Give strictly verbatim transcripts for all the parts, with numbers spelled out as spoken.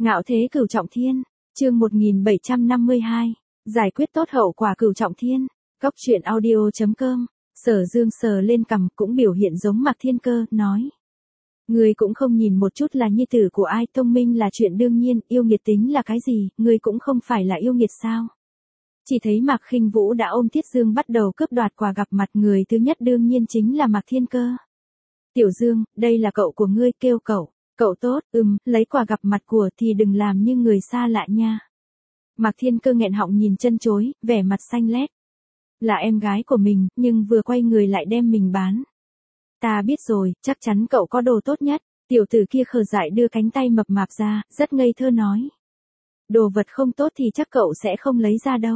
Ngạo thế cửu trọng thiên, chương một nghìn bảy trăm năm mươi hai, giải quyết tốt hậu quả cửu trọng thiên, Cốc truyện audio chấm com, Sở Dương sờ lên cằm cũng biểu hiện giống Mạc Thiên Cơ, nói. Ngươi cũng không nhìn một chút là nhi tử của ai, thông minh là chuyện đương nhiên, yêu nghiệt tính là cái gì, ngươi cũng không phải là yêu nghiệt sao. Chỉ thấy Mạc Khinh Vũ đã ôm Tiết Dương bắt đầu cướp đoạt quà gặp mặt, người thứ nhất đương nhiên chính là Mạc Thiên Cơ. Tiểu Dương, đây là cậu của ngươi, kêu cậu. Cậu tốt, ừm, lấy quà gặp mặt của thì đừng làm như người xa lạ nha. Mạc Thiên Cơ nghẹn họng nhìn chân chối, vẻ mặt xanh lét. Là em gái của mình, nhưng vừa quay người lại đem mình bán. Ta biết rồi, chắc chắn cậu có đồ tốt nhất. Tiểu tử kia khờ dại đưa cánh tay mập mạp ra, rất ngây thơ nói. Đồ vật không tốt thì chắc cậu sẽ không lấy ra đâu.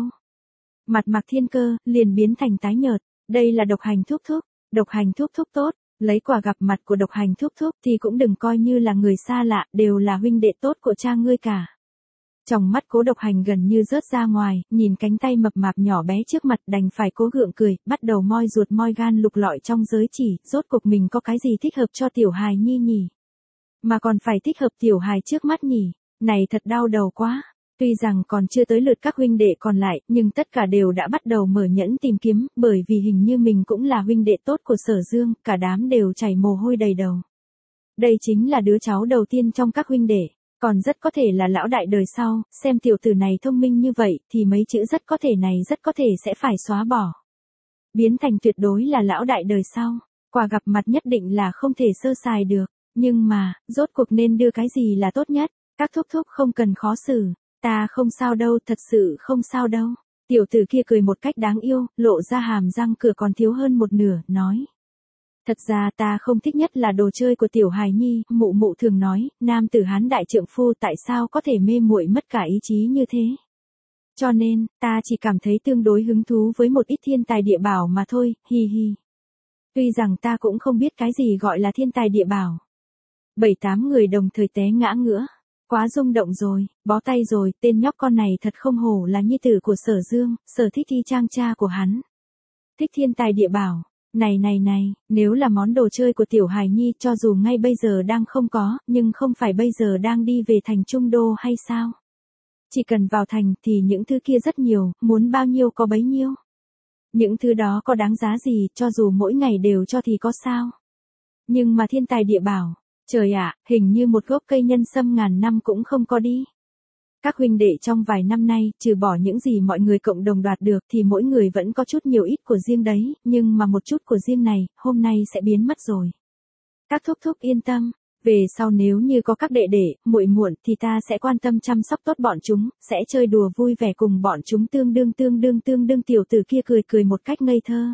Mặt Mạc Thiên Cơ liền biến thành tái nhợt. Đây là độc hành thúc thúc, độc hành thúc thúc tốt. Lấy quà gặp mặt của độc hành thúc thúc thì cũng đừng coi như là người xa lạ, đều là huynh đệ tốt của cha ngươi cả. Trong mắt Cố Độc Hành gần như rớt ra ngoài, nhìn cánh tay mập mạp nhỏ bé trước mặt đành phải cố gượng cười, bắt đầu moi ruột moi gan lục lọi trong giới chỉ, rốt cuộc mình có cái gì thích hợp cho tiểu hài nhi nhỉ? Mà còn phải thích hợp tiểu hài trước mắt nhỉ? Này thật đau đầu quá. Tuy rằng còn chưa tới lượt các huynh đệ còn lại, nhưng tất cả đều đã bắt đầu mở nhẫn tìm kiếm, bởi vì hình như mình cũng là huynh đệ tốt của Sở Dương, cả đám đều chảy mồ hôi đầy đầu. Đây chính là đứa cháu đầu tiên trong các huynh đệ, còn rất có thể là lão đại đời sau, xem tiểu tử này thông minh như vậy, thì mấy chữ rất có thể này rất có thể sẽ phải xóa bỏ. Biến thành tuyệt đối là lão đại đời sau, quà gặp mặt nhất định là không thể sơ sài được, nhưng mà, rốt cuộc nên đưa cái gì là tốt nhất, các thúc thúc không cần khó xử. Ta không sao đâu, thật sự không sao đâu. Tiểu tử kia cười một cách đáng yêu, lộ ra hàm răng cửa còn thiếu hơn một nửa, nói. Thật ra ta không thích nhất là đồ chơi của tiểu hài nhi, mụ mụ thường nói, nam tử hán đại trượng phu tại sao có thể mê muội mất cả ý chí như thế. Cho nên, ta chỉ cảm thấy tương đối hứng thú với một ít thiên tài địa bảo mà thôi, hi hi. Tuy rằng ta cũng không biết cái gì gọi là thiên tài địa bảo. Bảy tám người đồng thời té ngã ngửa. Quá rung động rồi, bó tay rồi, tên nhóc con này thật không hổ là nhi tử của Sở Dương, Sở Thích Thi Trang cha của hắn. Thích thiên tài địa bảo, này này này, nếu là món đồ chơi của tiểu hài nhi cho dù ngay bây giờ đang không có, nhưng không phải bây giờ đang đi về thành Trung Đô hay sao? Chỉ cần vào thành thì những thứ kia rất nhiều, muốn bao nhiêu có bấy nhiêu. Những thứ đó có đáng giá gì, cho dù mỗi ngày đều cho thì có sao? Nhưng mà thiên tài địa bảo. Trời ạ, hình như một gốc cây nhân sâm ngàn năm cũng không có đi. Các huynh đệ trong vài năm nay, trừ bỏ những gì mọi người cộng đồng đoạt được thì mỗi người vẫn có chút nhiều ít của riêng đấy, nhưng mà một chút của riêng này, hôm nay sẽ biến mất rồi. Các thúc thúc yên tâm, về sau nếu như có các đệ đệ, muội muội thì ta sẽ quan tâm chăm sóc tốt bọn chúng, sẽ chơi đùa vui vẻ cùng bọn chúng tương đương tương đương tương đương tiểu tử kia cười cười một cách ngây thơ.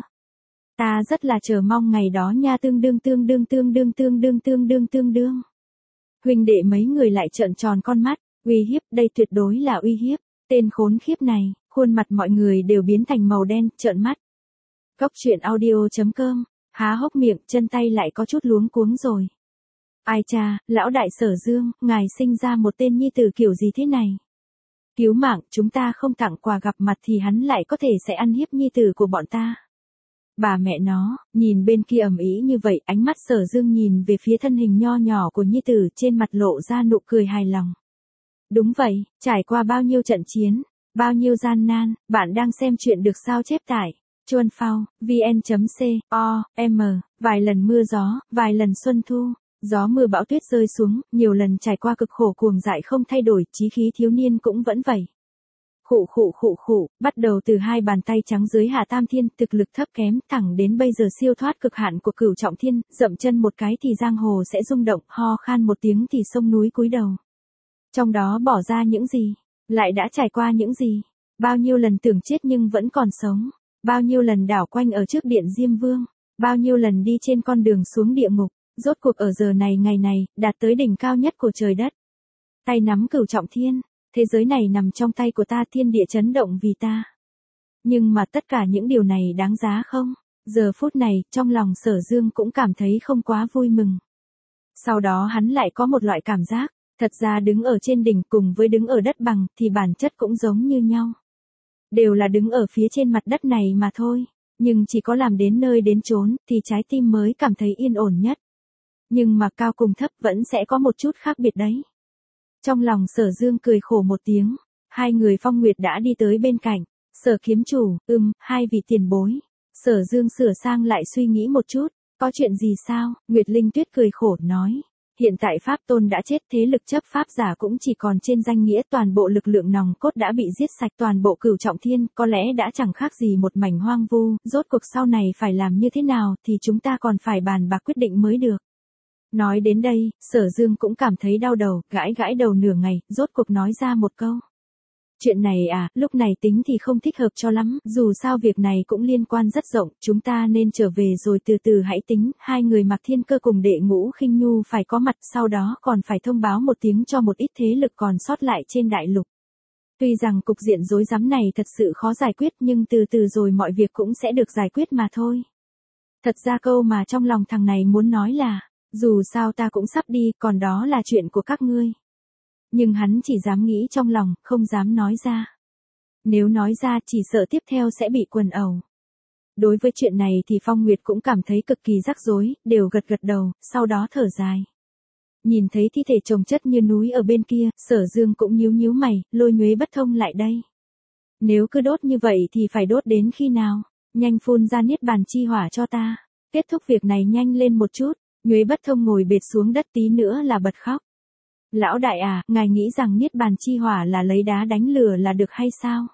Ta rất là chờ mong ngày đó nha tương đương tương đương tương đương tương đương tương đương tương đương. Huynh đệ mấy người lại trợn tròn con mắt, uy hiếp, đây tuyệt đối là uy hiếp. Tên khốn khiếp này, khuôn mặt mọi người đều biến thành màu đen, trợn mắt. Cốc truyện audio chấm com, há hốc miệng, chân tay lại có chút luống cuống rồi. Ai cha, lão đại Sở Dương, ngài sinh ra một tên nhi tử kiểu gì thế này? Cứu mạng, chúng ta không tặng quà gặp mặt thì hắn lại có thể sẽ ăn hiếp nhi tử của bọn ta. Bà mẹ nó, nhìn bên kia ầm ĩ như vậy, ánh mắt Sở Dương nhìn về phía thân hình nho nhỏ của nhi tử, trên mặt lộ ra nụ cười hài lòng. Đúng vậy, trải qua bao nhiêu trận chiến, bao nhiêu gian nan, bạn đang xem chuyện được sao chép tải. Chuan Phao, vn chấm co, m, vài lần mưa gió, vài lần xuân thu, gió mưa bão tuyết rơi xuống, nhiều lần trải qua cực khổ cuồng dại không thay đổi, chí khí thiếu niên cũng vẫn vậy. Khụ khụ khụ khụ, bắt đầu từ hai bàn tay trắng dưới hạ tam thiên, thực lực thấp kém, thẳng đến bây giờ siêu thoát cực hạn của cửu trọng thiên, dậm chân một cái thì giang hồ sẽ rung động, ho khan một tiếng thì sông núi cúi đầu. Trong đó bỏ ra những gì? Lại đã trải qua những gì? Bao nhiêu lần tưởng chết nhưng vẫn còn sống? Bao nhiêu lần đảo quanh ở trước điện Diêm Vương? Bao nhiêu lần đi trên con đường xuống địa ngục? Rốt cuộc ở giờ này ngày này, đạt tới đỉnh cao nhất của trời đất. Tay nắm cửu trọng thiên. Thế giới này nằm trong tay của ta, thiên địa chấn động vì ta. Nhưng mà tất cả những điều này đáng giá không? Giờ phút này, trong lòng Sở Dương cũng cảm thấy không quá vui mừng. Sau đó hắn lại có một loại cảm giác, thật ra đứng ở trên đỉnh cùng với đứng ở đất bằng thì bản chất cũng giống như nhau. Đều là đứng ở phía trên mặt đất này mà thôi, nhưng chỉ có làm đến nơi đến chốn thì trái tim mới cảm thấy yên ổn nhất. Nhưng mà cao cùng thấp vẫn sẽ có một chút khác biệt đấy. Trong lòng Sở Dương cười khổ một tiếng, hai người Phong Nguyệt đã đi tới bên cạnh. Sở kiếm chủ, ừm, hai vị tiền bối. Sở Dương sửa sang lại suy nghĩ một chút, có chuyện gì sao? Nguyệt Linh Tuyết cười khổ nói. Hiện tại Pháp Tôn đã chết, thế lực chấp pháp giả cũng chỉ còn trên danh nghĩa, toàn bộ lực lượng nòng cốt đã bị giết sạch, toàn bộ Cửu Trọng Thiên có lẽ đã chẳng khác gì một mảnh hoang vu, rốt cuộc sau này phải làm như thế nào thì chúng ta còn phải bàn bạc quyết định mới được. Nói đến đây, Sở Dương cũng cảm thấy đau đầu, gãi gãi đầu nửa ngày, rốt cuộc nói ra một câu. Chuyện này à, lúc này tính thì không thích hợp cho lắm, dù sao việc này cũng liên quan rất rộng, chúng ta nên trở về rồi từ từ hãy tính. Hai người Mạc Thiên Cơ cùng Đệ Ngũ Khinh Nhu phải có mặt, sau đó còn phải thông báo một tiếng cho một ít thế lực còn sót lại trên đại lục. Tuy rằng cục diện rối rắm này thật sự khó giải quyết, nhưng từ từ rồi mọi việc cũng sẽ được giải quyết mà thôi. Thật ra câu mà trong lòng thằng này muốn nói là, dù sao ta cũng sắp đi, còn đó là chuyện của các ngươi. Nhưng hắn chỉ dám nghĩ trong lòng, không dám nói ra. Nếu nói ra chỉ sợ tiếp theo sẽ bị quần ẩu. Đối với chuyện này thì Phong Nguyệt cũng cảm thấy cực kỳ rắc rối, đều gật gật đầu, sau đó thở dài. Nhìn thấy thi thể chồng chất như núi ở bên kia, Sở Dương cũng nhíu nhíu mày, lôi Nhuế Bất Thông lại đây. Nếu cứ đốt như vậy thì phải đốt đến khi nào? Nhanh phun ra niết bàn chi hỏa cho ta. Kết thúc việc này nhanh lên một chút. Nhuế Bất Thông ngồi bệt xuống đất tí nữa là bật khóc. Lão đại à, ngài nghĩ rằng niết bàn chi hỏa là lấy đá đánh lửa là được hay sao?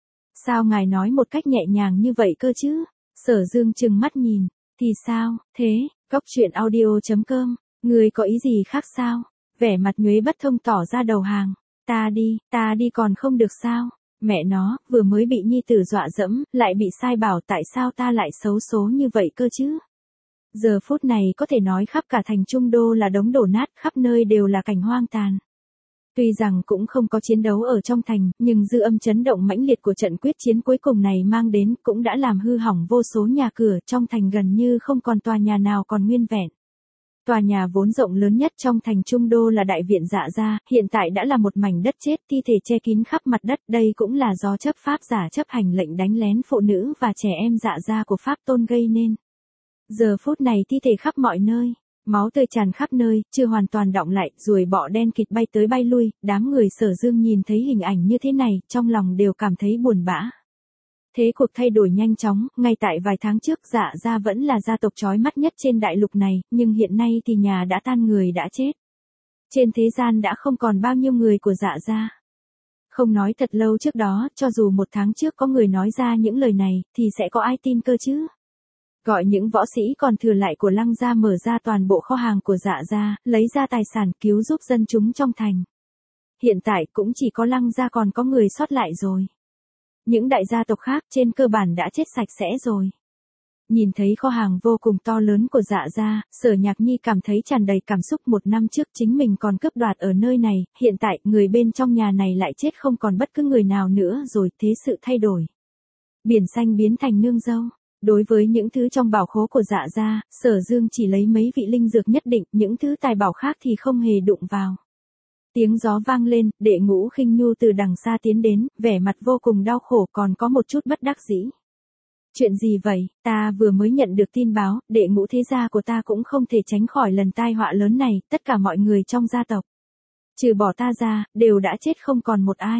Sao ngài nói một cách nhẹ nhàng như vậy cơ chứ? Sở Dương trừng mắt nhìn, thì sao, thế, cốc truyện audio chấm com, người có ý gì khác sao? Vẻ mặt Nhuế Bất Thông tỏ ra đầu hàng, ta đi, ta đi còn không được sao? Mẹ nó, vừa mới bị nhi tử dọa dẫm, lại bị sai bảo, tại sao ta lại xấu số như vậy cơ chứ? Giờ phút này có thể nói khắp cả thành Trung Đô là đống đổ nát, khắp nơi đều là cảnh hoang tàn. Tuy rằng cũng không có chiến đấu ở trong thành, nhưng dư âm chấn động mãnh liệt của trận quyết chiến cuối cùng này mang đến cũng đã làm hư hỏng vô số nhà cửa, trong thành gần như không còn tòa nhà nào còn nguyên vẹn. Tòa nhà vốn rộng lớn nhất trong thành Trung Đô là đại viện Dạ Gia, hiện tại đã là một mảnh đất chết, thi thể che kín khắp mặt đất, đây cũng là do chấp pháp giả chấp hành lệnh đánh lén phụ nữ và trẻ em Dạ Gia của Pháp Tôn gây nên. Giờ phút này thi thể khắp mọi nơi, máu tươi tràn khắp nơi, chưa hoàn toàn đọng lại, ruồi bọ đen kịt bay tới bay lui, đám người Sở Dương nhìn thấy hình ảnh như thế này, trong lòng đều cảm thấy buồn bã. Thế cuộc thay đổi nhanh chóng, ngay tại vài tháng trước Dạ Gia vẫn là gia tộc chói mắt nhất trên đại lục này, nhưng hiện nay thì nhà đã tan người đã chết. Trên thế gian đã không còn bao nhiêu người của Dạ Gia. Không nói thật lâu trước đó, cho dù một tháng trước có người nói ra những lời này, thì sẽ có ai tin cơ chứ? Gọi những võ sĩ còn thừa lại của Lăng gia mở ra toàn bộ kho hàng của Dạ Gia, lấy ra tài sản cứu giúp dân chúng trong thành. Hiện tại cũng chỉ có Lăng gia còn có người sót lại rồi. Những đại gia tộc khác trên cơ bản đã chết sạch sẽ rồi. Nhìn thấy kho hàng vô cùng to lớn của Dạ Gia, Sở Nhạc Nhi cảm thấy tràn đầy cảm xúc. Một năm trước chính mình còn cướp đoạt ở nơi này, hiện tại người bên trong nhà này lại chết không còn bất cứ người nào nữa rồi, thế sự thay đổi. Biển xanh biến thành nương dâu. Đối với những thứ trong bảo khố của Dạ Gia, Sở Dương chỉ lấy mấy vị linh dược nhất định, những thứ tài bảo khác thì không hề đụng vào. Tiếng gió vang lên, Đệ Ngũ Khinh Nhu từ đằng xa tiến đến, vẻ mặt vô cùng đau khổ, còn có một chút bất đắc dĩ. Chuyện gì vậy, ta vừa mới nhận được tin báo, Đệ Ngũ thế gia của ta cũng không thể tránh khỏi lần tai họa lớn này, tất cả mọi người trong gia tộc, trừ bỏ ta ra, đều đã chết không còn một ai.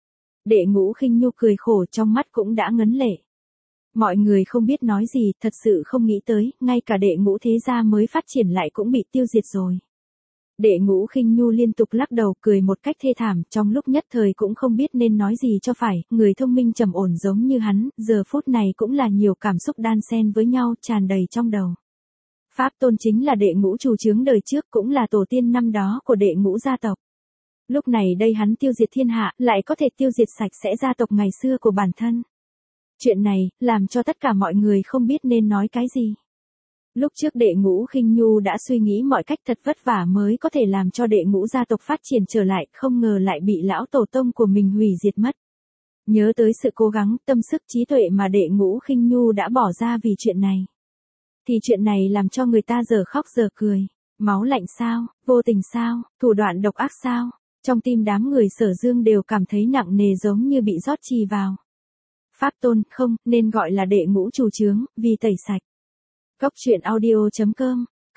Đệ Ngũ Khinh Nhu cười khổ, trong mắt cũng đã ngấn lệ. Mọi người không biết nói gì, thật sự không nghĩ tới, ngay cả Đệ Ngũ thế gia mới phát triển lại cũng bị tiêu diệt rồi. Đệ Ngũ Khinh Nhu liên tục lắc đầu, cười một cách thê thảm, trong lúc nhất thời cũng không biết nên nói gì cho phải, người thông minh trầm ổn giống như hắn, giờ phút này cũng là nhiều cảm xúc đan xen với nhau, tràn đầy trong đầu. Pháp Tôn chính là Đệ Ngũ chủ chướng đời trước, cũng là tổ tiên năm đó của Đệ Ngũ gia tộc. Lúc này đây hắn tiêu diệt thiên hạ, lại có thể tiêu diệt sạch sẽ gia tộc ngày xưa của bản thân. Chuyện này, làm cho tất cả mọi người không biết nên nói cái gì. Lúc trước Đệ Ngũ Khinh Nhu đã suy nghĩ mọi cách thật vất vả mới có thể làm cho Đệ Ngũ gia tộc phát triển trở lại, không ngờ lại bị lão tổ tông của mình hủy diệt mất. Nhớ tới sự cố gắng, tâm sức trí tuệ mà Đệ Ngũ Khinh Nhu đã bỏ ra vì chuyện này. Thì chuyện này làm cho người ta giờ khóc giờ cười. Máu lạnh sao, vô tình sao, thủ đoạn độc ác sao. Trong tim đám người Sở Dương đều cảm thấy nặng nề giống như bị rót chì vào. Pháp Tôn, không, nên gọi là Đệ Ngũ chủ chướng, vì tẩy sạch. Cốc truyện audio chấm com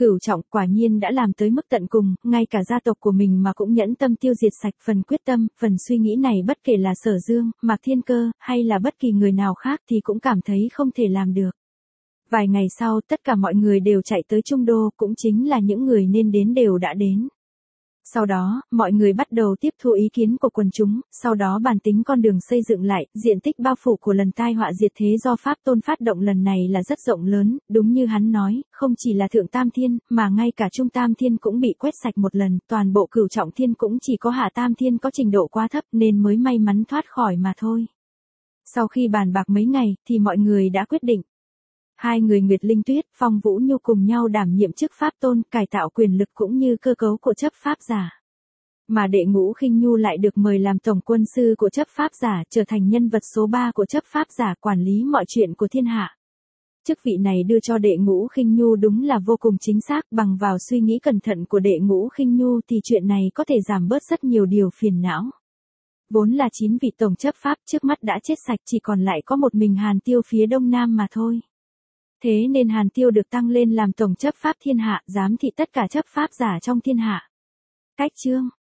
Cửu Trọng quả nhiên đã làm tới mức tận cùng, ngay cả gia tộc của mình mà cũng nhẫn tâm tiêu diệt sạch, phần quyết tâm, phần suy nghĩ này bất kể là Sở Dương, Mạc Thiên Cơ, hay là bất kỳ người nào khác thì cũng cảm thấy không thể làm được. Vài ngày sau, tất cả mọi người đều chạy tới Trung Đô, cũng chính là những người nên đến đều đã đến. Sau đó, mọi người bắt đầu tiếp thu ý kiến của quần chúng, sau đó bàn tính con đường xây dựng lại, diện tích bao phủ của lần tai họa diệt thế do Pháp Tôn phát động lần này là rất rộng lớn, đúng như hắn nói, không chỉ là Thượng Tam Thiên, mà ngay cả Trung Tam Thiên cũng bị quét sạch một lần, toàn bộ Cửu Trọng Thiên cũng chỉ có Hạ Tam Thiên có trình độ quá thấp nên mới may mắn thoát khỏi mà thôi. Sau khi bàn bạc mấy ngày, thì mọi người đã quyết định. Hai người Nguyệt Linh Tuyết, Phong Vũ Nhu cùng nhau đảm nhiệm chức Pháp Tôn, cải tạo quyền lực cũng như cơ cấu của chấp pháp giả. Mà Đệ Ngũ Khinh Nhu lại được mời làm tổng quân sư của chấp pháp giả, trở thành nhân vật số ba của chấp pháp giả, quản lý mọi chuyện của thiên hạ. Chức vị này đưa cho Đệ Ngũ Khinh Nhu đúng là vô cùng chính xác, bằng vào suy nghĩ cẩn thận của Đệ Ngũ Khinh Nhu thì chuyện này có thể giảm bớt rất nhiều điều phiền não. Vốn là chín vị tổng chấp pháp trước mắt đã chết sạch, chỉ còn lại có một mình Hàn Tiêu phía đông nam mà thôi. Thế nên Hàn Tiêu được tăng lên làm tổng chấp pháp thiên hạ, giám thị tất cả chấp pháp giả trong thiên hạ. Cách chương